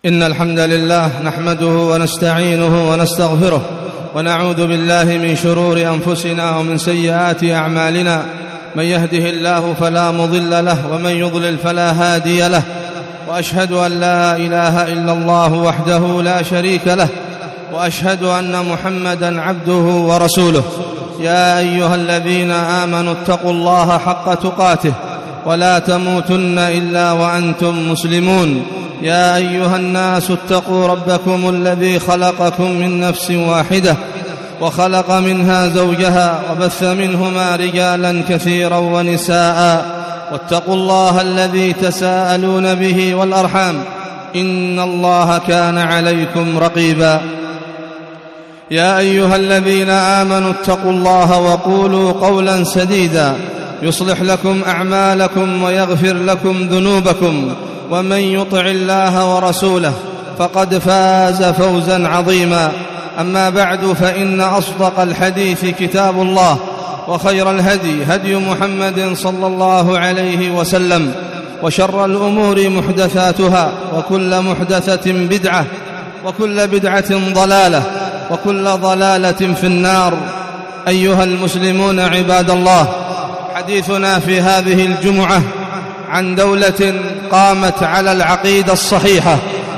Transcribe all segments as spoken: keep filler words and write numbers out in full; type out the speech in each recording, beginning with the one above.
إن الحمد لله نحمده ونستعينه ونستغفره ونعوذ بالله من شرور أنفسنا ومن سيئات أعمالنا. من يهده الله فلا مضل له ومن يضلل فلا هادي له، وأشهد أن لا إله إلا الله وحده لا شريك له، وأشهد أن محمدًا عبده ورسوله. يا أيها الذين آمنوا اتقوا الله حق تقاته ولا تموتن إلا وأنتم مسلمون. يا أيها الناس اتقوا ربكم الذي خلقكم من نفس واحدة وخلق منها زوجها وبث منهما رجالا كثيرا ونساء، واتقوا الله الذي تساءلون به والأرحام إن الله كان عليكم رقيبا. يا أيها الذين آمنوا اتقوا الله وقولوا قولا سديدا يصلح لكم أعمالكم ويغفر لكم ذنوبكم، ومن يطع الله ورسوله فقد فاز فوزا عظيما. أما بعد، فإن أصدق الحديث كتاب الله، وخير الهدي هدي محمد صلى الله عليه وسلم، وشر الأمور محدثاتها، وكل محدثة بدعة، وكل بدعة ضلالة، وكل ضلالة في النار. أيها المسلمون عباد الله، حديثنا في هذه الجمعة عن دولة قامت على العقيدة الصحيحة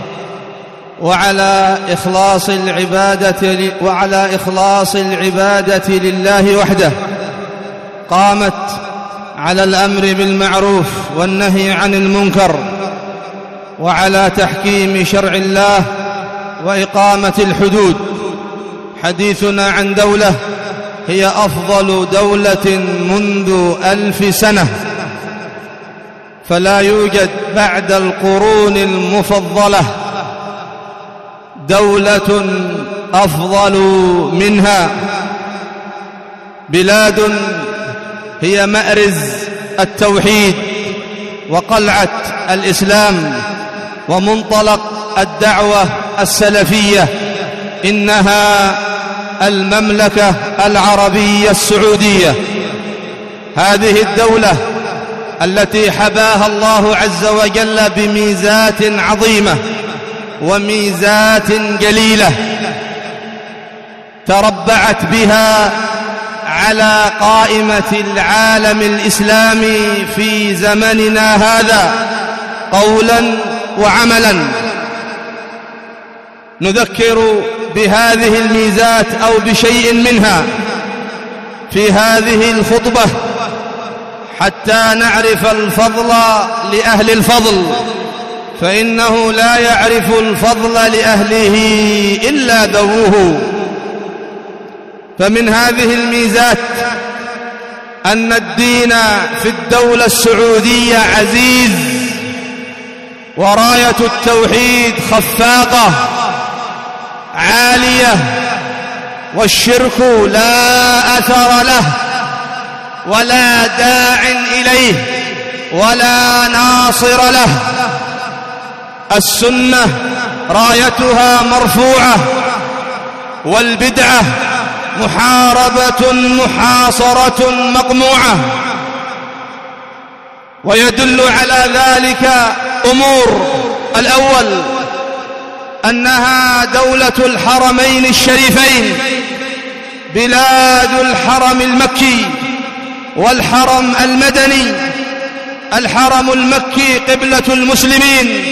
وعلى إخلاص العبادة وعلى إخلاص العبادة لله وحده، قامت على الأمر بالمعروف والنهي عن المنكر، وعلى تحكيم شرع الله وإقامة الحدود. حديثنا عن دولة هي أفضل دولة منذ ألف سنة، فلا يوجد بعد القرون المفضلة دولة أفضل منها. بلاد هي مأرز التوحيد وقلعة الإسلام ومنطلق الدعوة السلفية. إنها المملكة العربية السعودية، هذه الدولة التي حباها الله عز وجل بميزات عظيمة وميزات جليلة تربعت بها على قائمة العالم الإسلامي في زمننا هذا قولا وعملا. نذكر بهذه الميزات أو بشيء منها في هذه الخطبة حتى نعرف الفضل لأهل الفضل، فإنه لا يعرف الفضل لأهله إلا ذووه. فمن هذه الميزات أن الدين في الدولة السعودية عزيز، وراية التوحيد خفاقة عالية، والشرك لا أثر له ولا داع إليه ولا ناصر له. السنة رايتها مرفوعة، والبدعة محاربة محاصرة مقموعة. ويدل على ذلك أمور: الأول أنها دولة الحرمين الشريفين، بلاد الحرم المكي والحرم المدني. الحرم المكي قبلة المسلمين،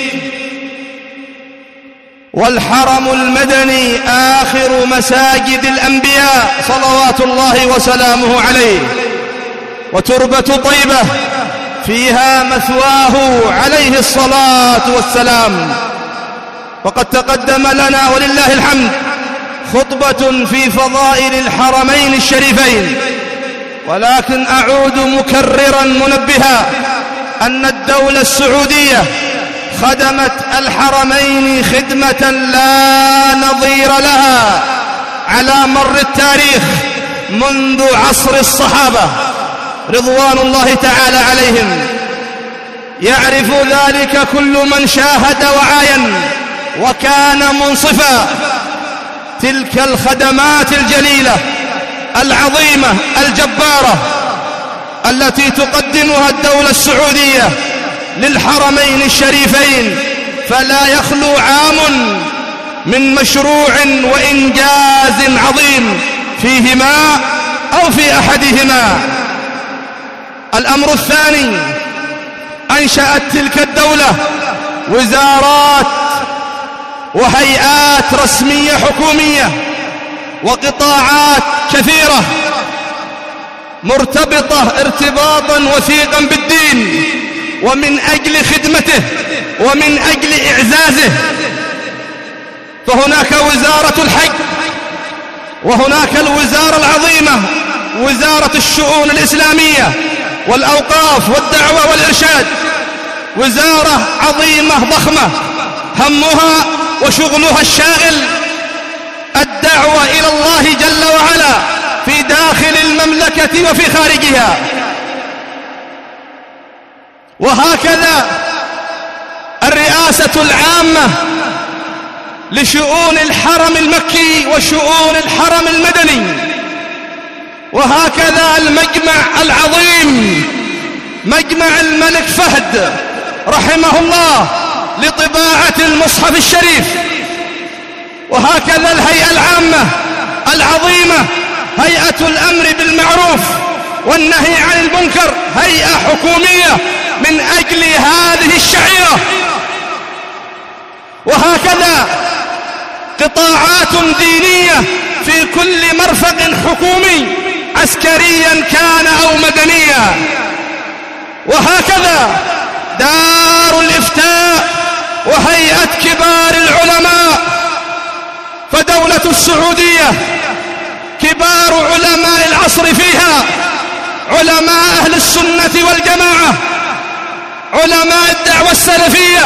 والحرم المدني آخر مساجد الأنبياء صلوات الله وسلامه عليه، وتربة طيبة فيها مثواه عليه الصلاة والسلام. وقد تقدم لنا ولله الحمد خطبة في فضائل الحرمين الشريفين، ولكن أعود مكررا منبها أن الدولة السعودية خدمت الحرمين خدمة لا نظير لها على مر التاريخ منذ عصر الصحابة رضوان الله تعالى عليهم. يعرف ذلك كل من شاهد وعاين وكان منصفا. تلك الخدمات الجليلة العظيمة الجبارة التي تقدمها الدولة السعودية للحرمين الشريفين فلا يخلو عام من مشروع وإنجاز عظيم فيهما أو في أحدهما. الأمر الثاني، أنشأت تلك الدولة وزارات وهيئات رسمية حكومية وقطاعات كثيرة مرتبطة ارتباطا وثيقا بالدين، ومن أجل خدمته ومن أجل إعزازه. فهناك وزارة الحج، وهناك الوزارة العظيمة وزارة الشؤون الإسلامية والأوقاف والدعوة والإرشاد، وزارة عظيمة ضخمة همها وشغلها الشاغل الدعوة إلى الله جل وعلا في داخل المملكة وفي خارجها. وهكذا الرئاسة العامة لشؤون الحرم المكي وشؤون الحرم المدني، وهكذا المجمع العظيم مجمع الملك فهد رحمه الله لطباعة المصحف الشريف، وهكذا الهيئة العامة العظيمة هيئة الأمر بالمعروف والنهي عن المنكر، هيئة حكومية من أجل هذه الشعيرة. وهكذا قطاعات دينية في كل مرفق حكومي عسكريا كان أو مدنيا. وهكذا دار الإفتاء وهيئة كبار العلماء. فدولة السعودية كبار علماء العصر فيها علماء أهل السنة والجماعة، علماء الدعوة السلفية،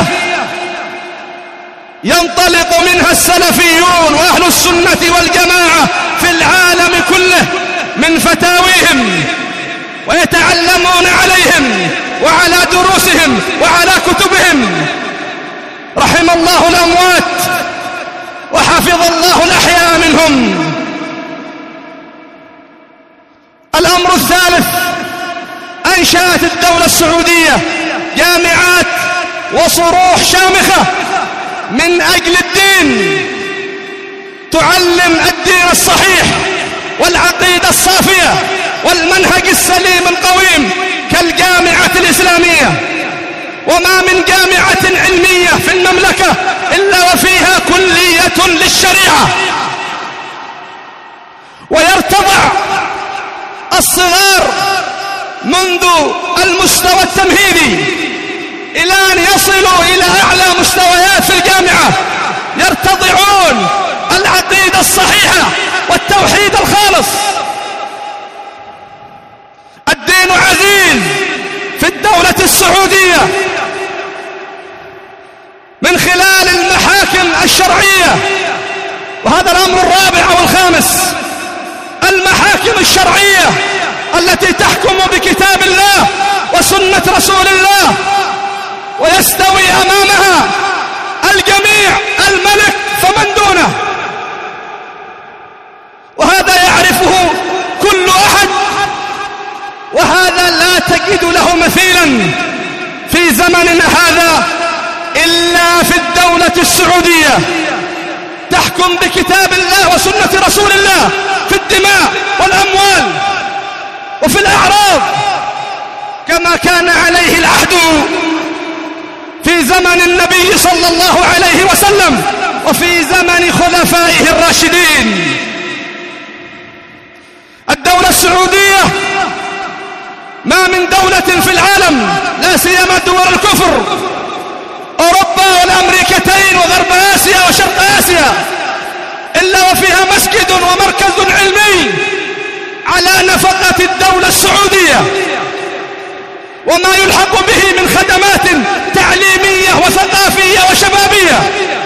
ينطلق منها السلفيون وأهل السنة والجماعة في العالم كله من فتاويهم، ويتعلمون عليهم وعلى دروسهم وعلى كتبهم. رحم الله الأموات وحفظ الله الأحياء منهم. الأمر الثالث، أنشأت الدولة السعودية جامعات وصروح شامخة من أجل الدين، تعلم الدين الصحيح والعقيدة الصافية والمنهج السليم القويم كالجامعة الإسلامية. وما من جامعة علمية في المملكة إلا وفيها كلية للشريعة، ويرتضع الصغار منذ المستوى التمهيدي إلى أن يصلوا إلى أعلى مستويات في الجامعة، يرتضعون العقيدة الصحيحة والتوحيد الخالص. الدين عزيز في الدولة السعودية من خلال المحاكم الشرعية. وهذا الأمر الرابع والخامس، المحاكم الشرعية التي تحكم بكتاب الله وسنة رسول الله، ويستوي أمامها الجميع، الملك فمن دونه. وهذا يعرفه كل أحد، وهذا لا تجد له مثيلا في زمننا هذا إلا في الدولة السعودية، تحكم بكتاب الله وسنة رسول الله في الدماء والأموال وفي الأعراض، كما كان عليه العهد في زمن النبي صلى الله عليه وسلم وفي زمن خلفائه الراشدين. الدولة السعودية ما من دولة في العالم، لا سيما دول الكفر أوروبا والأمريكتين وغرب آسيا وشرق آسيا، إلا وفيها مسجد ومركز علمي على نفقة الدولة السعودية، وما يلحق به من خدمات تعليمية وثقافية وشبابية.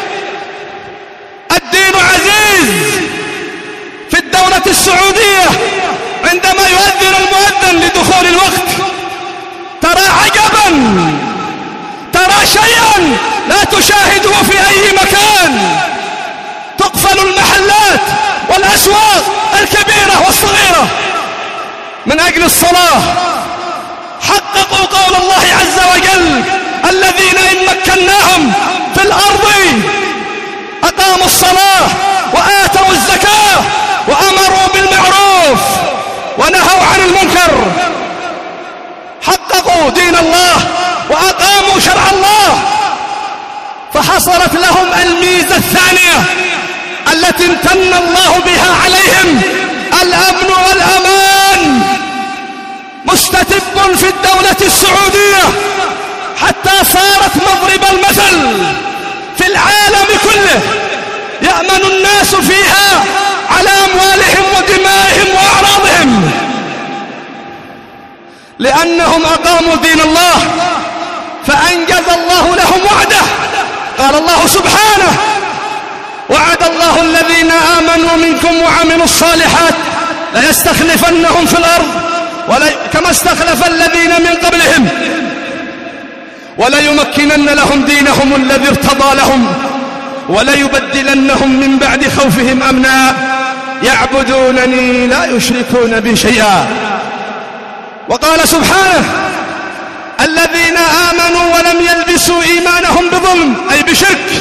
الدين عزيز في الدولة السعودية. عندما يؤذن المؤذن لدخول الوقت ترى عجبا، ترى شيئا لا تشاهده في أي مكان. تقفل المحلات والأسواق الكبيرة والصغيرة من أجل الصلاة. حققوا قول الله عز وجل: الذين إن مكناهم في الأرض أقاموا الصلاة وآتوا الزكاة وأمروا بالمعروف ونهوا عن المنكر، حققوا دين الله وأقاموا شرع الله، فحصلت لهم الميزة الثانية التي امتن الله بها عليهم، الأمن والأمان. مستتب في الدولة السعودية حتى صارت مضرب المثل في العالم كله، يأمن الناس فيها على أموالهم ودمائهم وأعراضهم، لأنهم أقاموا دين الله فأنجز الله لهم وعده. قال الله سبحانه: وعد الله الذين آمنوا منكم وعملوا الصالحات ليستخلفنهم في الأرض كما استخلف الذين من قبلهم وليمكنن لهم دينهم الذي ارتضى لهم وليبدلنهم من بعد خوفهم أمنا يعبدونني لا يشركون بي شيئا. وقال سبحانه: الذين آمنوا ولم يلبسوا إيمانهم بظلم أي بشرك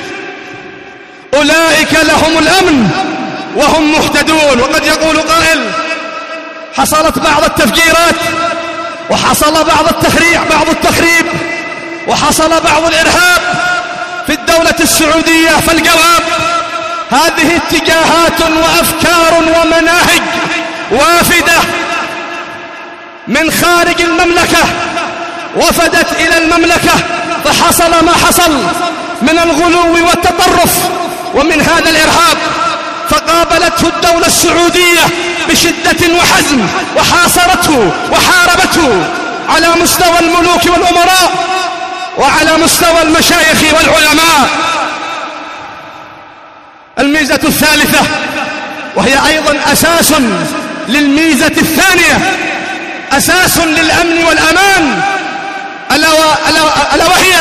أولئك لهم الأمن وهم مهتدون. وقد يقول قائل: حصلت بعض التفجيرات وحصل بعض التخريع بعض التخريب وحصل بعض الإرهاب في الدولة السعودية، فالجواب: هذه اتجاهات وأفكار ومناهج وافدة من خارج المملكة وفدت إلى المملكة، فحصل ما حصل من الغلو والتطرف ومن هذا الإرهاب، فقابلته الدولة السعودية بشدة وحزم وحاصرته وحاربته على مستوى الملوك والأمراء وعلى مستوى المشايخ والعلماء. الميزة الثالثة وهي أيضا أساس للميزة الثانية، أساس للأمن والأمان، ألا وهي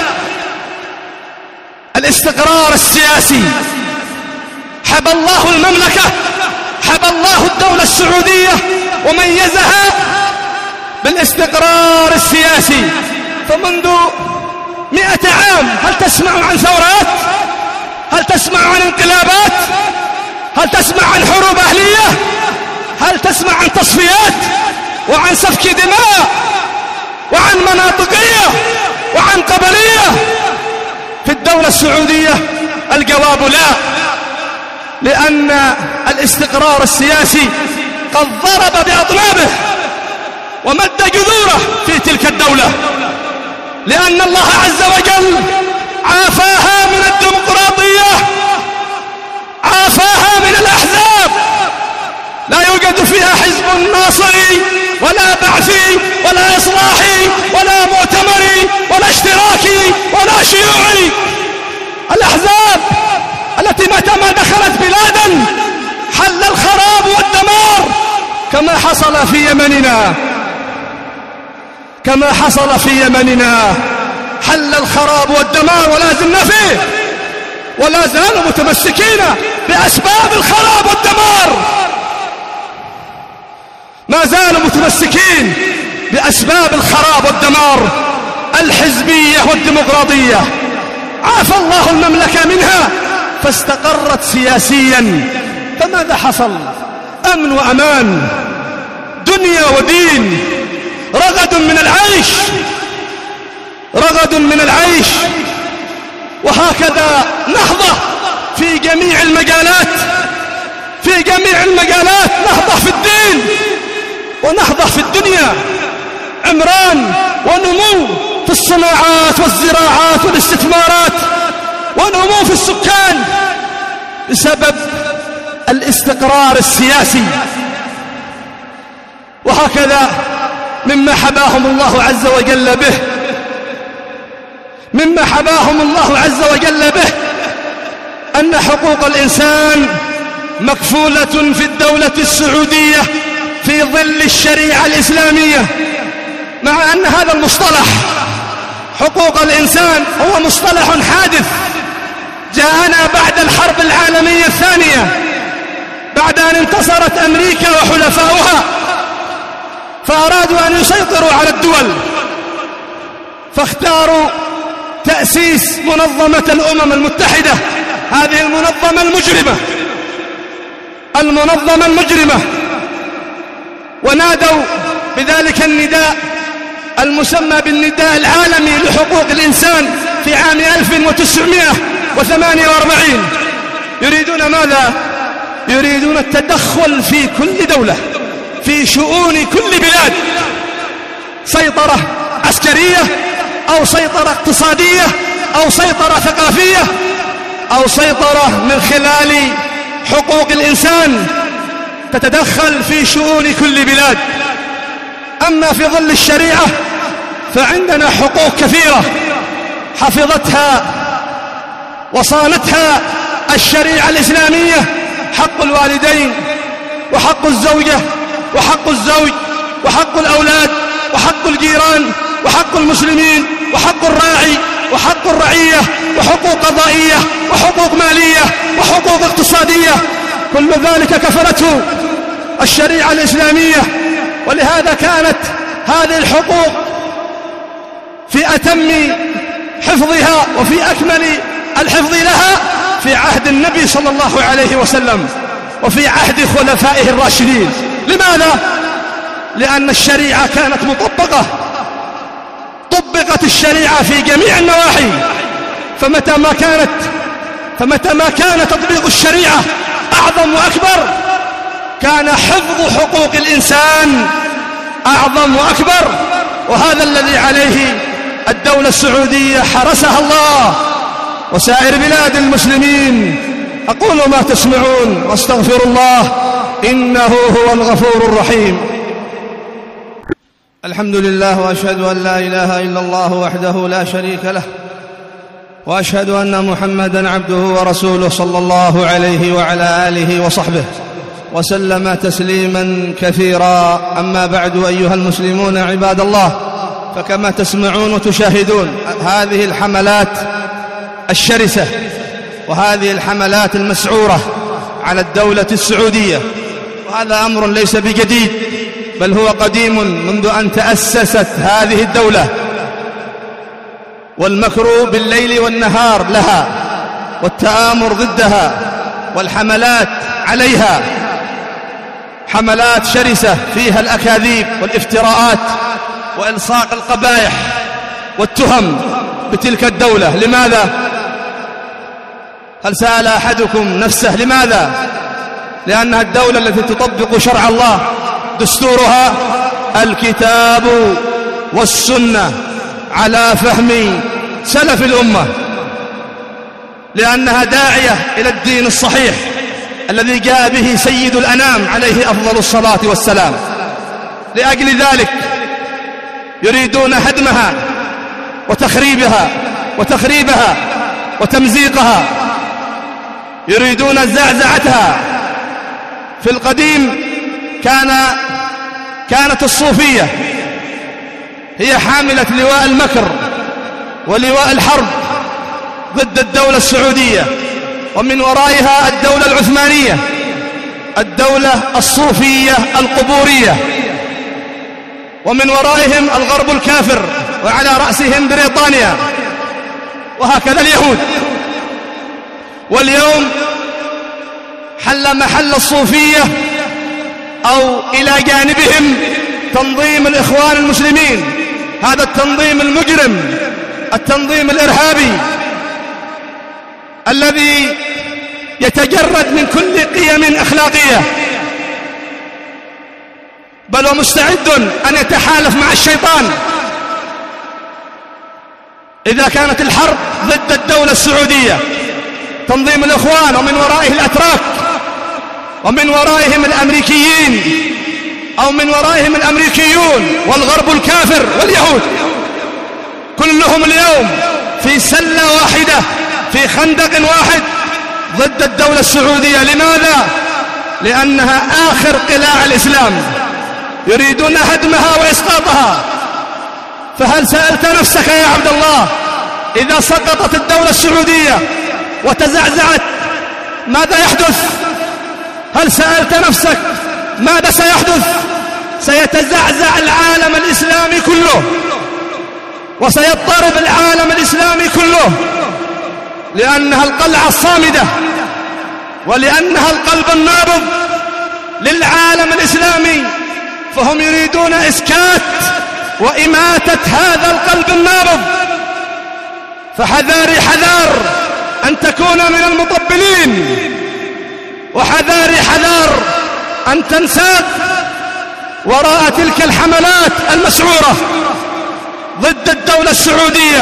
الاستقرار السياسي. حب الله المملكة، حب الله الدولة السعودية وميزها بالاستقرار السياسي. فمنذ مئة عام هل تسمع عن ثورات؟ هل تسمع عن انقلابات؟ هل تسمع عن حروب أهلية؟ هل تسمع عن تصفيات وعن سفك دماء وعن مناطقية وعن قبلية في الدولة السعودية؟ الجواب لا، لأن الاستقرار السياسي قد ضرب بأطنابه ومد جذوره في تلك الدولة، لأن الله عز وجل عافاها من الديمقراطية، عافاها من الأحزاب، لا يوجد فيها حزب ناصري ولا بعثي ولا إصلاحي ولا مؤتمري ولا اشتراكي ولا شيوعي. الأحزاب التي متى ما دخلت بلادا حل الخراب والدمار، كما حصل في يمننا كما حصل في يمننا حل الخراب والدمار ولا زلنا فيه، ولا زالوا متمسكين بأسباب الخراب والدمار، ما زالوا متمسكين بأسباب الخراب والدمار الحزبية والديمقراطية. عافى الله المملكة منها فاستقرت سياسيا، فماذا حصل؟ أمن وأمان، دنيا ودين، رغد من العيش رغد من العيش وهكذا نهضة في جميع المجالات في جميع المجالات نهضة في الدين ونهضة في الدنيا، عمران ونمو في الصناعات والزراعات والاستثمارات ونمو في السكان بسبب الاستقرار السياسي. وهكذا مما حباهم الله عز وجل به مما حباهم الله عز وجل به أن حقوق الإنسان مكفولة في الدولة السعودية في ظل الشريعة الإسلامية، مع أن هذا المصطلح حقوق الإنسان هو مصطلح حادث جاءنا بعد الحرب العالمية الثانية، بعد أن انتصرت أمريكا وحلفاؤها فأرادوا أن يسيطروا على الدول، فاختاروا تأسيس منظمة الأمم المتحدة، هذه المنظمة المجرمة المنظمة المجرمة ونادوا بذلك النداء المسمى بالنداء العالمي لحقوق الإنسان في عام ألف وتسعمائة وثمانية وأربعين. يريدون ماذا؟ يريدون التدخل في كل دولة، في شؤون كل بلاد، سيطرة عسكرية أو سيطرة اقتصادية أو سيطرة ثقافية أو سيطرة من خلال حقوق الإنسان، تتدخل في شؤون كل بلاد. أما في ظل الشريعة فعندنا حقوق كثيرة حفظتها وصانتها الشريعة الإسلامية: حق الوالدين، وحق الزوجة، وحق الزوج، وحق الأولاد، وحق الجيران، وحق المسلمين، وحق الراعي، وحق الرعية، وحقوق قضائية، وحقوق مالية، وحقوق اقتصادية. كل ذلك كفلته الشريعة الإسلامية، ولهذا كانت هذه الحقوق في أتم حفظها وفي أكمل الحفظ لها في عهد النبي صلى الله عليه وسلم وفي عهد خلفائه الراشدين. لماذا؟ لأن الشريعة كانت مطبقة، طبقت الشريعة في جميع النواحي، فمتى ما كانت فمتى ما كان تطبيق الشريعة أعظم وأكبر، كان حفظ حقوق الإنسان أعظم وأكبر. وهذا الذي عليه الدولة السعودية حرسها الله وسائر بلاد المسلمين. أقول ما تسمعون واستغفر الله إنه هو الغفور الرحيم. الحمد لله، وأشهد أن لا إله إلا الله وحده لا شريك له، وأشهد أن محمدًا عبده ورسوله صلى الله عليه وعلى آله وصحبه وسلم تسليمًا كثيرا. أما بعد، أيها المسلمون عباد الله، فكما تسمعون وتشاهدون هذه الحملات الشرسة وهذه الحملات المسعورة على الدولة السعودية، وهذا أمر ليس بجديد، بل هو قديم منذ أن تأسست هذه الدولة، والمكر بالليل والنهار لها، والتآمر ضدها، والحملات عليها حملات شرسة فيها الأكاذيب والافتراءات وإلصاق القبائح والتهم بتلك الدولة. لماذا؟ هل سأل أحدكم نفسه لماذا؟ لأنها الدولة التي تطبق شرع الله، دستورها الكتاب والسنة على فهم سلف الأمة، لأنها داعية إلى الدين الصحيح الذي جاء به سيد الأنام عليه أفضل الصلاة والسلام. لأجل ذلك يريدون هدمها وتخريبها وتخريبها وتمزيقها، يريدون زعزعتها. في القديم كان كانت الصوفية هي حاملة لواء المكر ولواء الحرب ضد الدولة السعودية، ومن ورائها الدولة العثمانية، الدولة الصوفية القبورية، ومن ورائهم الغرب الكافر وعلى رأسهم بريطانيا، وهكذا اليهود. واليوم حل محل الصوفية أو إلى جانبهم تنظيم الإخوان المسلمين، هذا التنظيم المجرم، التنظيم الإرهابي الذي يتجرد من كل قيم أخلاقية، بل ومستعد أن يتحالف مع الشيطان إذا كانت الحرب ضد الدولة السعودية. تنظيم الإخوان ومن ورائه الأتراك، ومن ورائهم الأمريكيين أو من ورائهم الأمريكيون والغرب الكافر واليهود، كلهم اليوم في سلة واحدة، في خندق واحد ضد الدولة السعودية. لماذا؟ لأنها آخر قلاع الإسلام، يريدون هدمها وإسقاطها. فهل سألت نفسك يا عبد الله إذا سقطت الدولة السعودية وتزعزعت ماذا يحدث؟ هل سألت نفسك ماذا سيحدث؟ سيتزعزع العالم الإسلامي كله، وسيضطرب العالم الإسلامي كله، لأنها القلعة الصامدة ولأنها القلب النابض للعالم الإسلامي، فهم يريدون إسكات وإماتة هذا القلب النابض. فحذاري حذار أن تكون من المطبلين، وحذاري حذار أن تنساق وراء تلك الحملات المسعورة ضد الدولة السعودية.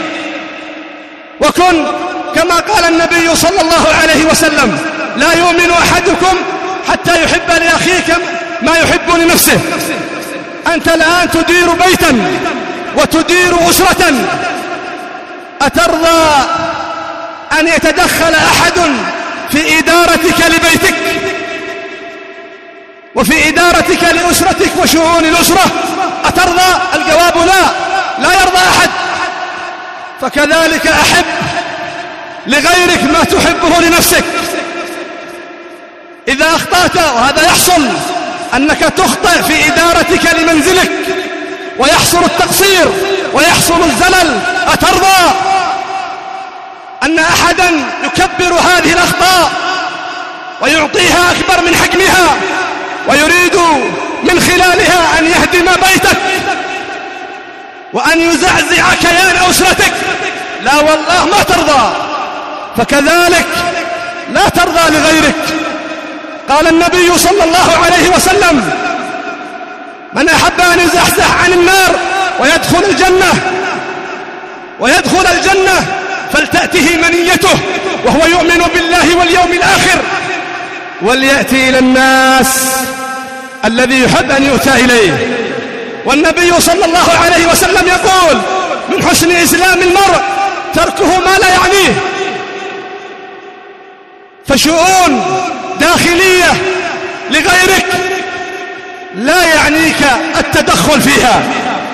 وكن كما قال النبي صلى الله عليه وسلم: لا يؤمن أحدكم حتى يحب لأخيك ما يحب لنفسه. أنت الآن تدير بيتا وتدير أسرة، أترضى أن يتدخل أحد في إدارتك لبيتك وفي إدارتك لأسرتك وشؤون الأسرة؟ أترضى؟ الجواب لا، لا يرضى أحد. فكذلك أحب لغيرك ما تحبه لنفسك. إذا أخطأت، وهذا يحصل، أنك تخطئ في إدارتك لمنزلك ويحصل التقصير ويحصل الزلل، أترضى أن أحدا يكبر هذه الأخطاء ويعطيها أكبر من حجمها ويريد من خلالها أن يهدم بيتك وأن يزعزع كيان أسرتك؟ لا والله ما ترضى. فكذلك لا ترضى لغيرك. قال النبي صلى الله عليه وسلم: من أحب أن يزحزح عن النار ويدخل الجنة ويدخل الجنة فلتأته منيته وهو يؤمن بالله واليوم الآخر وليأتي إلى الناس الذي يحب أن يؤتى إليه. والنبي صلى الله عليه وسلم يقول: من حسن إسلام المرء تركه ما لا يعنيه. فشؤون داخلية لغيرك لا يعنيك التدخل فيها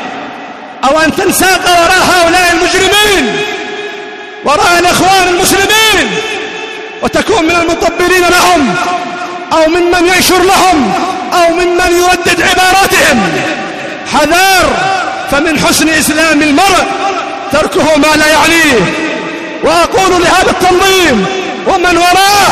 أو أن تنساق وراء هؤلاء المجرمين، وراء الأخوان المسلمين، وتكون من المطبلين لهم أو ممن ينشر لهم أو ممن يردد عباراتهم. حذار، فمن حسن إسلام المرء تركه ما لا يعنيه. وأقول لهذا التنظيم ومن وراءه: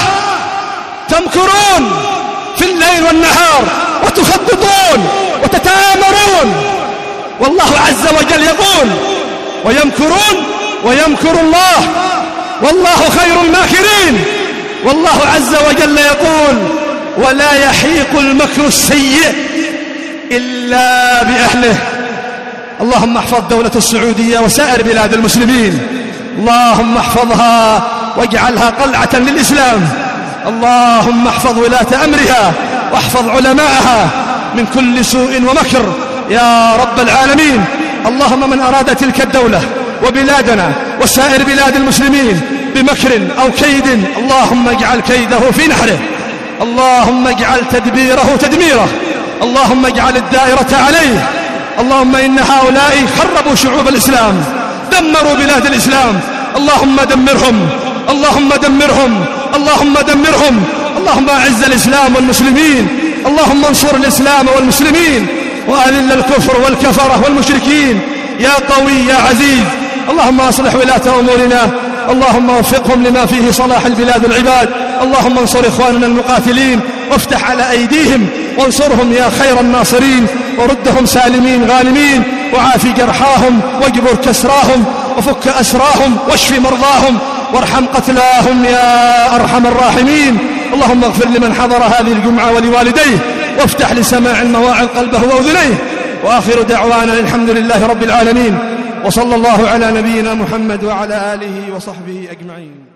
تمكرون في الليل والنهار وتخططون وتتآمرون، والله عز وجل يقول: ويمكرون ويمكر الله والله خير الماكرين. والله عز وجل يقول: ولا يحيق المكر السيء إلا بأهله. اللهم احفظ دولة السعودية وسائر بلاد المسلمين، اللهم احفظها واجعلها قلعة للإسلام. اللهم احفظ ولاة أمرها واحفظ علماءها من كل سوء ومكر يا رب العالمين. اللهم من أراد تلك الدولة وبلادنا وسائر بلاد المسلمين بمكر أو كيد، اللهم اجعل كيده في نحره، اللهم اجعل تدبيره تدميره، اللهم اجعل الدائرة عليه. اللهم إن هؤلاء خربوا شعوب الإسلام، دمروا بلاد الإسلام، اللهم دمرهم، اللهم دمرهم، اللهم دمرهم. اللهم أعز الإسلام والمسلمين، اللهم انصر الإسلام والمسلمين وأذل الكفر والكفرة والمشركين يا قوي يا عزيز. اللهم أصلح ولاة أمورنا، اللهم وفقهم لما فيه صلاح البلاد والعباد. اللهم انصر إخواننا المقاتلين وافتح على أيديهم وانصرهم يا خير الناصرين، وردهم سالمين غانمين، وعاف جرحاهم واجبر كسراهم وفك أسراهم واشف مرضاهم وارحم قتلاهم يا أرحم الراحمين. اللهم اغفر لمن حضر هذه الجمعة ولوالديه، وافتح لسماع المواعظ قلبه وأذنيه. وآخر دعوانا الحمد لله رب العالمين، وصلى الله على نبينا محمد وعلى آله وصحبه أجمعين.